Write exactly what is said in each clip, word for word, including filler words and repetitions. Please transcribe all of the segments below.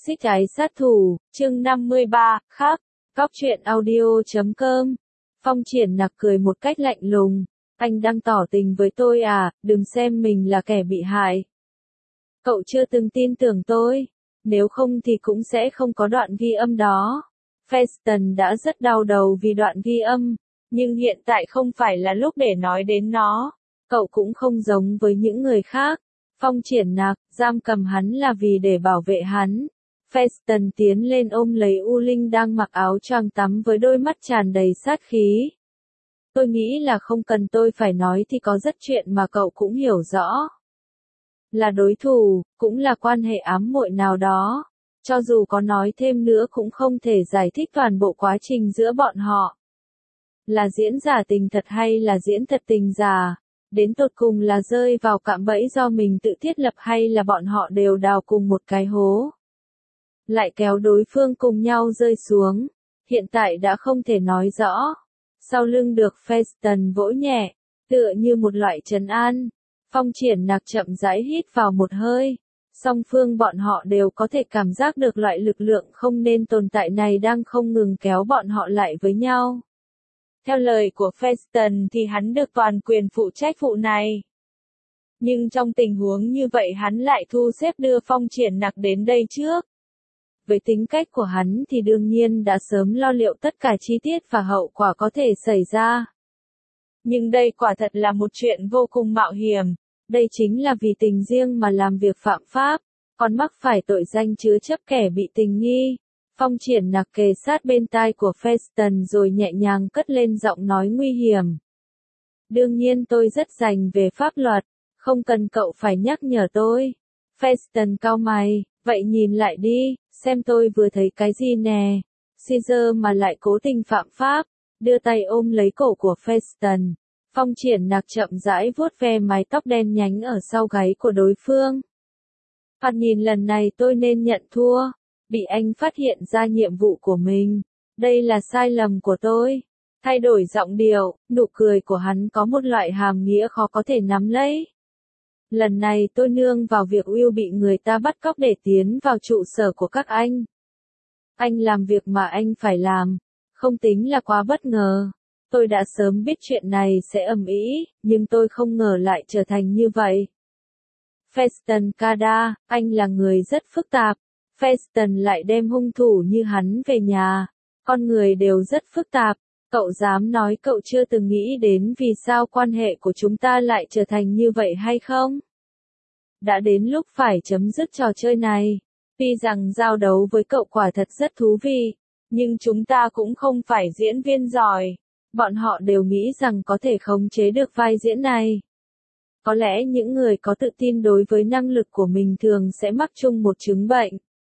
Xích Ái Sát Thủ, chương năm mươi ba, khác, Góc truyện audio chấm com. Phong Triển Nặc cười một cách lạnh lùng, anh đang tỏ tình với tôi à, đừng xem mình là kẻ bị hại. Cậu chưa từng tin tưởng tôi, nếu không thì cũng sẽ không có đoạn ghi âm đó. Feston đã rất đau đầu vì đoạn ghi âm, nhưng hiện tại không phải là lúc để nói đến nó. Cậu cũng không giống với những người khác. Phong Triển Nặc, giam cầm hắn là vì để bảo vệ hắn. Feston tiến lên ôm lấy U Linh đang mặc áo choàng tắm với đôi mắt tràn đầy sát khí. Tôi nghĩ là không cần tôi phải nói thì có rất chuyện mà cậu cũng hiểu rõ. Là đối thủ, cũng là quan hệ ám muội nào đó. Cho dù có nói thêm nữa cũng không thể giải thích toàn bộ quá trình giữa bọn họ. Là diễn giả tình thật hay là diễn thật tình giả? Đến tột cùng là rơi vào cạm bẫy do mình tự thiết lập hay là bọn họ đều đào cùng một cái hố? Lại kéo đối phương cùng nhau rơi xuống. Hiện tại đã không thể nói rõ. Sau lưng được Feston vỗ nhẹ, tựa như một loại trấn an. Phong Triển Nặc chậm rãi hít vào một hơi. Song phương bọn họ đều có thể cảm giác được loại lực lượng không nên tồn tại này đang không ngừng kéo bọn họ lại với nhau. Theo lời của Feston thì hắn được toàn quyền phụ trách vụ này. Nhưng trong tình huống như vậy hắn lại thu xếp đưa Phong Triển Nặc đến đây trước. Với tính cách của hắn thì đương nhiên đã sớm lo liệu tất cả chi tiết và hậu quả có thể xảy ra. Nhưng đây quả thật là một chuyện vô cùng mạo hiểm. Đây chính là vì tình riêng mà làm việc phạm pháp, còn mắc phải tội danh chứa chấp kẻ bị tình nghi. Phong Triển Nặc kề sát bên tai của Feston rồi nhẹ nhàng cất lên giọng nói nguy hiểm. Đương nhiên tôi rất rành về pháp luật, không cần cậu phải nhắc nhở tôi. Feston cau mày, vậy nhìn lại đi, xem tôi vừa thấy cái gì nè. Caesar mà lại cố tình phạm pháp, đưa tay ôm lấy cổ của Feston. Phong Triển Nặc chậm rãi vuốt ve mái tóc đen nhánh ở sau gáy của đối phương. Thoạt nhìn lần này tôi nên nhận thua, bị anh phát hiện ra nhiệm vụ của mình. Đây là sai lầm của tôi. Thay đổi giọng điệu, nụ cười của hắn có một loại hàm nghĩa khó có thể nắm lấy. Lần này tôi nương vào việc Will bị người ta bắt cóc để tiến vào trụ sở của các anh. Anh làm việc mà anh phải làm, không tính là quá bất ngờ. Tôi đã sớm biết chuyện này sẽ ầm ĩ, nhưng tôi không ngờ lại trở thành như vậy. Feston Kada, anh là người rất phức tạp. Feston lại đem hung thủ như hắn về nhà. Con người đều rất phức tạp. Cậu dám nói cậu chưa từng nghĩ đến vì sao quan hệ của chúng ta lại trở thành như vậy hay không? Đã đến lúc phải chấm dứt trò chơi này. Tuy rằng giao đấu với cậu quả thật rất thú vị, nhưng chúng ta cũng không phải diễn viên giỏi. Bọn họ đều nghĩ rằng có thể khống chế được vai diễn này. Có lẽ những người có tự tin đối với năng lực của mình thường sẽ mắc chung một chứng bệnh.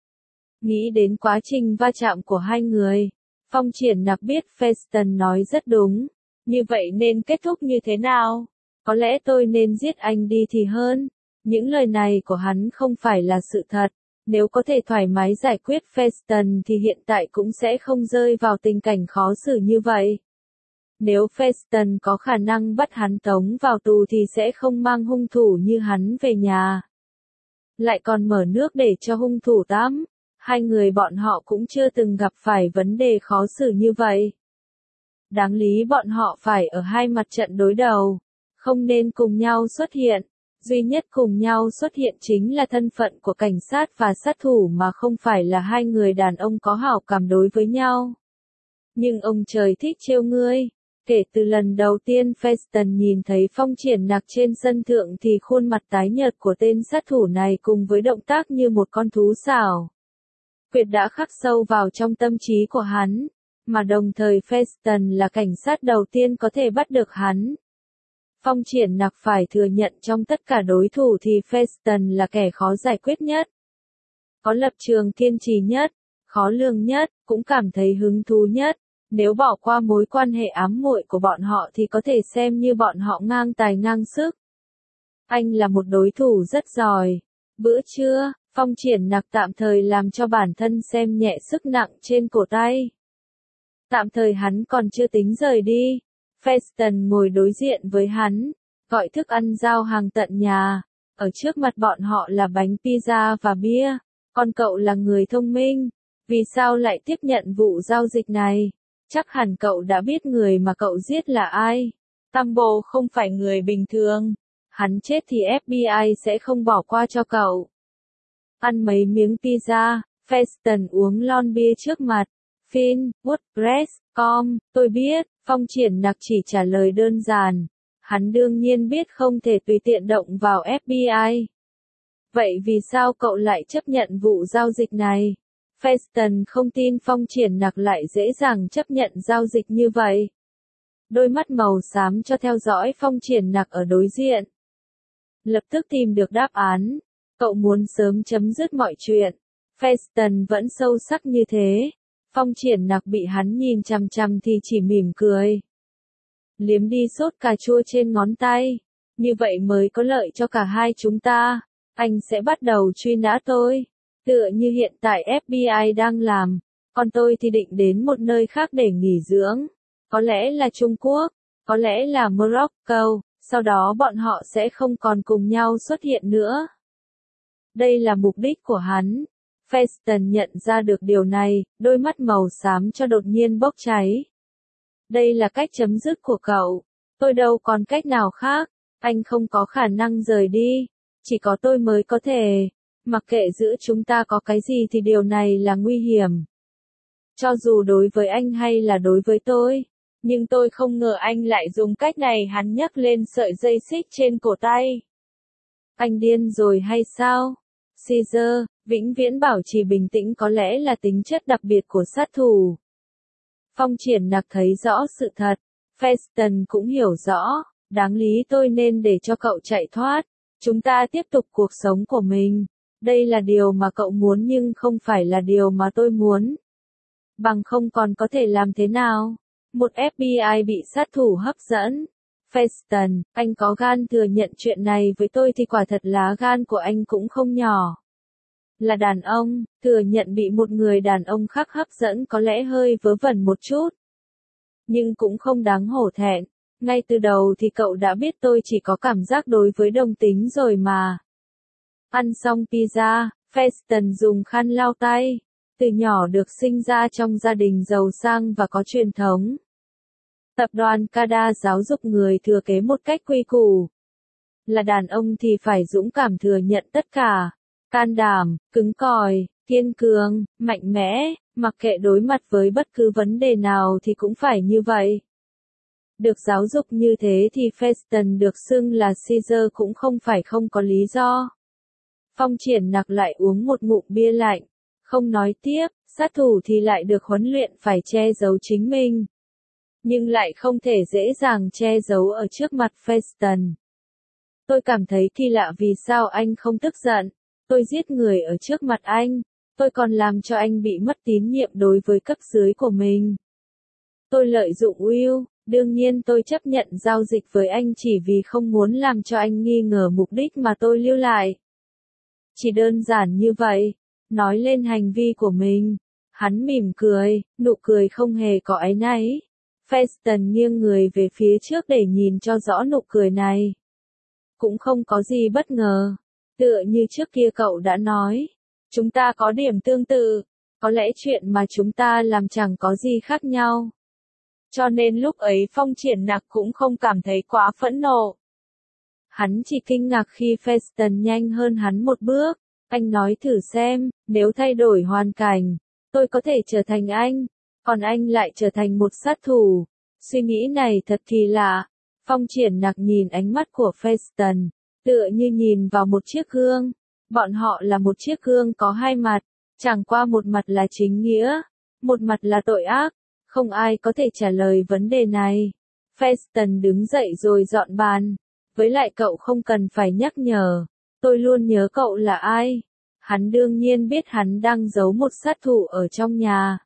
Nghĩ đến quá trình va chạm của hai người, Phong Triển Nặc biết Feston nói rất đúng. Như vậy nên kết thúc như thế nào? Có lẽ tôi nên giết anh đi thì hơn. Những lời này của hắn không phải là sự thật. Nếu có thể thoải mái giải quyết Feston thì hiện tại cũng sẽ không rơi vào tình cảnh khó xử như vậy. Nếu Feston có khả năng bắt hắn tống vào tù thì sẽ không mang hung thủ như hắn về nhà. Lại còn mở nước để cho hung thủ tắm. Hai người bọn họ cũng chưa từng gặp phải vấn đề khó xử như vậy. Đáng lý bọn họ phải ở hai mặt trận đối đầu. Không nên cùng nhau xuất hiện. Duy nhất cùng nhau xuất hiện chính là thân phận của cảnh sát và sát thủ mà không phải là hai người đàn ông có hảo cảm đối với nhau. Nhưng ông trời thích trêu ngươi. Kể từ lần đầu tiên Feston nhìn thấy Phong Triển Nặc trên sân thượng thì khuôn mặt tái nhợt của tên sát thủ này cùng với động tác như một con thú xảo quyệt đã khắc sâu vào trong tâm trí của hắn, mà đồng thời Feston là cảnh sát đầu tiên có thể bắt được hắn. Phong Triển Nặc phải thừa nhận trong tất cả đối thủ thì Feston là kẻ khó giải quyết nhất. Có lập trường kiên trì nhất, khó lường nhất, cũng cảm thấy hứng thú nhất. Nếu bỏ qua mối quan hệ ám muội của bọn họ thì có thể xem như bọn họ ngang tài ngang sức. Anh là một đối thủ rất giỏi. Bữa trưa, Phong Triển Nặc tạm thời làm cho bản thân xem nhẹ sức nặng trên cổ tay. Tạm thời hắn còn chưa tính rời đi. Feston ngồi đối diện với hắn, gọi thức ăn giao hàng tận nhà. Ở trước mặt bọn họ là bánh pizza và bia. Còn cậu là người thông minh, vì sao lại tiếp nhận vụ giao dịch này? Chắc hẳn cậu đã biết người mà cậu giết là ai. Tambo không phải người bình thường. Hắn chết thì ép bê i sẽ không bỏ qua cho cậu. Ăn mấy miếng pizza, Feston uống lon bia trước mặt. Fin, WordPress, com, tôi biết, Phong Triển Nặc chỉ trả lời đơn giản. Hắn đương nhiên biết không thể tùy tiện động vào ép bê i. Vậy vì sao cậu lại chấp nhận vụ giao dịch này? Feston không tin Phong Triển Nặc lại dễ dàng chấp nhận giao dịch như vậy. Đôi mắt màu xám cho theo dõi Phong Triển Nặc ở đối diện. Lập tức tìm được đáp án. Cậu muốn sớm chấm dứt mọi chuyện. Feston vẫn sâu sắc như thế. Phong Triển Nặc bị hắn nhìn chằm chằm thì chỉ mỉm cười. Liếm đi sốt cà chua trên ngón tay. Như vậy mới có lợi cho cả hai chúng ta. Anh sẽ bắt đầu truy nã tôi. Tựa như hiện tại ép bê i đang làm. Còn tôi thì định đến một nơi khác để nghỉ dưỡng. Có lẽ là Trung Quốc. Có lẽ là Morocco. Sau đó bọn họ sẽ không còn cùng nhau xuất hiện nữa. Đây là mục đích của hắn. Feston nhận ra được điều này, đôi mắt màu xám cho đột nhiên bốc cháy. Đây là cách chấm dứt của cậu. Tôi đâu còn cách nào khác. Anh không có khả năng rời đi. Chỉ có tôi mới có thể. Mặc kệ giữa chúng ta có cái gì thì điều này là nguy hiểm. Cho dù đối với anh hay là đối với tôi. Nhưng tôi không ngờ anh lại dùng cách này. Hắn nhấc lên sợi dây xích trên cổ tay. Anh điên rồi hay sao? Caesar, vĩnh viễn bảo trì bình tĩnh có lẽ là tính chất đặc biệt của sát thủ. Phong Triển Nặc thấy rõ sự thật. Feston cũng hiểu rõ. Đáng lý tôi nên để cho cậu chạy thoát. Chúng ta tiếp tục cuộc sống của mình. Đây là điều mà cậu muốn nhưng không phải là điều mà tôi muốn. Bằng không còn có thể làm thế nào? Một ép bê i bị sát thủ hấp dẫn. Feston, anh có gan thừa nhận chuyện này với tôi thì quả thật là gan của anh cũng không nhỏ. Là đàn ông, thừa nhận bị một người đàn ông khác hấp dẫn có lẽ hơi vớ vẩn một chút. Nhưng cũng không đáng hổ thẹn. Ngay từ đầu thì cậu đã biết tôi chỉ có cảm giác đối với đồng tính rồi mà. Ăn xong pizza, Feston dùng khăn lau tay. Từ nhỏ được sinh ra trong gia đình giàu sang và có truyền thống. Tập đoàn Cada giáo dục người thừa kế một cách quy củ. Là đàn ông thì phải dũng cảm thừa nhận tất cả. Can đảm, cứng cỏi, kiên cường, mạnh mẽ, mặc kệ đối mặt với bất cứ vấn đề nào thì cũng phải như vậy. Được giáo dục như thế thì Feston được xưng là Caesar cũng không phải không có lý do. Phong Triển Nặc lại uống một ngụm bia lạnh. Không nói tiếp, sát thủ thì lại được huấn luyện phải che giấu chính mình. Nhưng lại không thể dễ dàng che giấu ở trước mặt Feston. Tôi cảm thấy kỳ lạ vì sao anh không tức giận. Tôi giết người ở trước mặt anh. Tôi còn làm cho anh bị mất tín nhiệm đối với cấp dưới của mình. Tôi lợi dụng Will. Đương nhiên tôi chấp nhận giao dịch với anh chỉ vì không muốn làm cho anh nghi ngờ mục đích mà tôi lưu lại. Chỉ đơn giản như vậy. Nói lên hành vi của mình. Hắn mỉm cười, nụ cười không hề có áy náy. Feston nghiêng người về phía trước để nhìn cho rõ nụ cười này. Cũng không có gì bất ngờ. Tựa như trước kia cậu đã nói. Chúng ta có điểm tương tự. Có lẽ chuyện mà chúng ta làm chẳng có gì khác nhau. Cho nên lúc ấy Phong Triển Nặc cũng không cảm thấy quá phẫn nộ. Hắn chỉ kinh ngạc khi Feston nhanh hơn hắn một bước. Anh nói thử xem, nếu thay đổi hoàn cảnh, tôi có thể trở thành anh, còn anh lại trở thành một sát thủ. Suy nghĩ này thật kỳ lạ. Phong Triển Nặc nhìn ánh mắt của Feston, tựa như nhìn vào một chiếc gương. Bọn họ là một chiếc gương có hai mặt, chẳng qua một mặt là chính nghĩa, một mặt là tội ác. Không ai có thể trả lời vấn đề này. Feston đứng dậy rồi dọn bàn. Với lại cậu không cần phải nhắc nhở. Tôi luôn nhớ cậu là ai. Hắn đương nhiên biết hắn đang giấu một sát thủ ở trong nhà.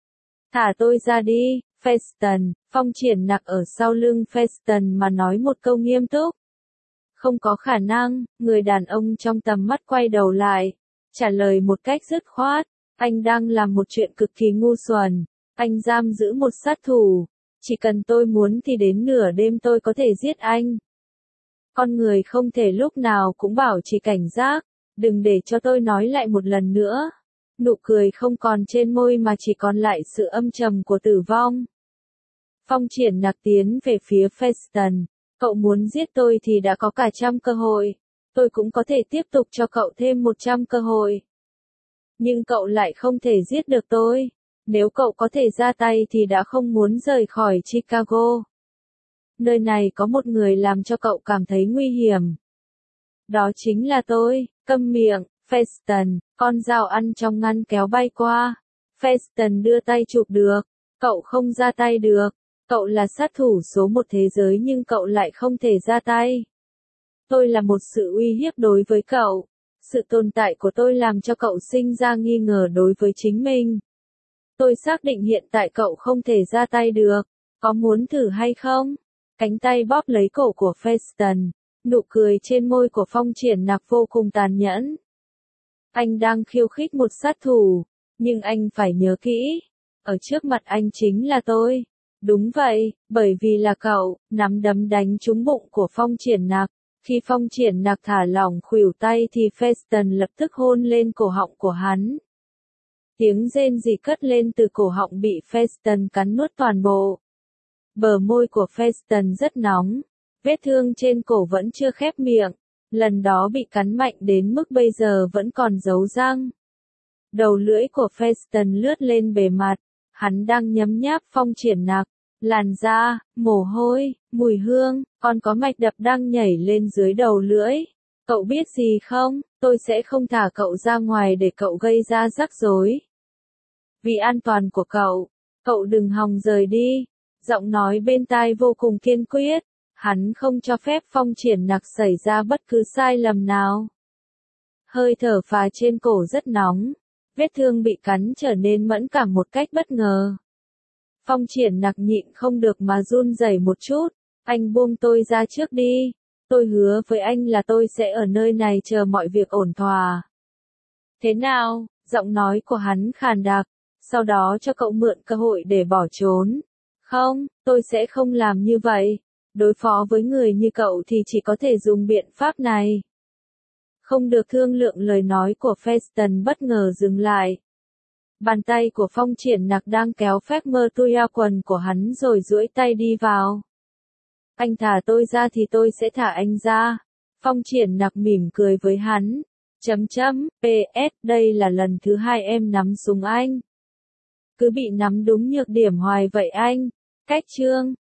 Thả tôi ra đi, Feston. Phong Triển Nặc ở sau lưng Feston mà nói một câu nghiêm túc. Không có khả năng, người đàn ông trong tầm mắt quay đầu lại. Trả lời một cách dứt khoát. Anh đang làm một chuyện cực kỳ ngu xuẩn. Anh giam giữ một sát thủ. Chỉ cần tôi muốn thì đến nửa đêm tôi có thể giết anh. Con người không thể lúc nào cũng bảo trì cảnh giác. đừng để cho tôi nói lại một lần nữa. Nụ cười không còn trên môi mà chỉ còn lại sự âm trầm của tử vong. Phong Triển Nặc tiến về phía Feston. Cậu muốn giết tôi thì đã có cả trăm cơ hội. Tôi cũng có thể tiếp tục cho cậu thêm một trăm cơ hội. Nhưng cậu lại không thể giết được tôi. Nếu cậu có thể ra tay thì đã không muốn rời khỏi Chicago. Nơi này có một người làm cho cậu cảm thấy nguy hiểm. Đó chính là tôi. Câm miệng, Feston. Con dao ăn trong ngăn kéo bay qua. Feston đưa tay chụp được. Cậu không ra tay được. Cậu là sát thủ số một thế giới nhưng cậu lại không thể ra tay. Tôi là một sự uy hiếp đối với cậu. Sự tồn tại của tôi làm cho cậu sinh ra nghi ngờ đối với chính mình. Tôi xác định hiện tại cậu không thể ra tay được. Có muốn thử hay không? Cánh tay bóp lấy cổ của Feston. Nụ cười trên môi của Phong Triển Nặc vô cùng tàn nhẫn. Anh đang khiêu khích một sát thủ. Nhưng anh phải nhớ kỹ. Ở trước mặt anh chính là tôi. Đúng vậy, bởi vì là cậu. Nắm đấm đánh trúng bụng của Phong Triển Nặc. Khi Phong Triển Nặc thả lỏng khuỷu tay thì Feston lập tức hôn lên cổ họng của hắn. Tiếng rên rỉ cất lên từ cổ họng bị Feston cắn nuốt toàn bộ. Bờ môi của Feston rất nóng. Vết thương trên cổ vẫn chưa khép miệng. Lần đó bị cắn mạnh đến mức bây giờ vẫn còn dấu răng. Đầu lưỡi của Feston lướt lên bề mặt. Hắn đang nhấm nháp Phong Triển Nặc. Làn da, mồ hôi, mùi hương, còn có mạch đập đang nhảy lên dưới đầu lưỡi. Cậu biết gì không? Tôi sẽ không thả cậu ra ngoài để cậu gây ra rắc rối. Vì an toàn của cậu, cậu đừng hòng rời đi. Giọng nói bên tai vô cùng kiên quyết. Hắn không cho phép Phong Triển Nặc xảy ra bất cứ sai lầm nào. Hơi thở phà trên cổ rất nóng. Vết thương bị cắn trở nên mẫn cảm một cách bất ngờ. Phong Triển Nặc nhịn không được mà run rẩy một chút. Anh buông tôi ra trước đi. Tôi hứa với anh là tôi sẽ ở nơi này chờ mọi việc ổn thỏa. Thế nào? Giọng nói của hắn khàn đặc. Sau đó cho cậu mượn cơ hội để bỏ trốn. Không, tôi sẽ không làm như vậy. Đối phó với người như cậu thì chỉ có thể dùng biện pháp này. Không được thương lượng lời nói của Feston bất ngờ dừng lại. Bàn tay của Phong Triển Nặc đang kéo phép mơ tui áo quần của hắn rồi duỗi tay đi vào. Anh thả tôi ra thì tôi sẽ thả anh ra. Phong Triển Nặc mỉm cười với hắn. Chấm chấm, pê ét, đây là lần thứ hai em nắm súng anh. Cứ bị nắm đúng nhược điểm hoài vậy anh. Cách chương.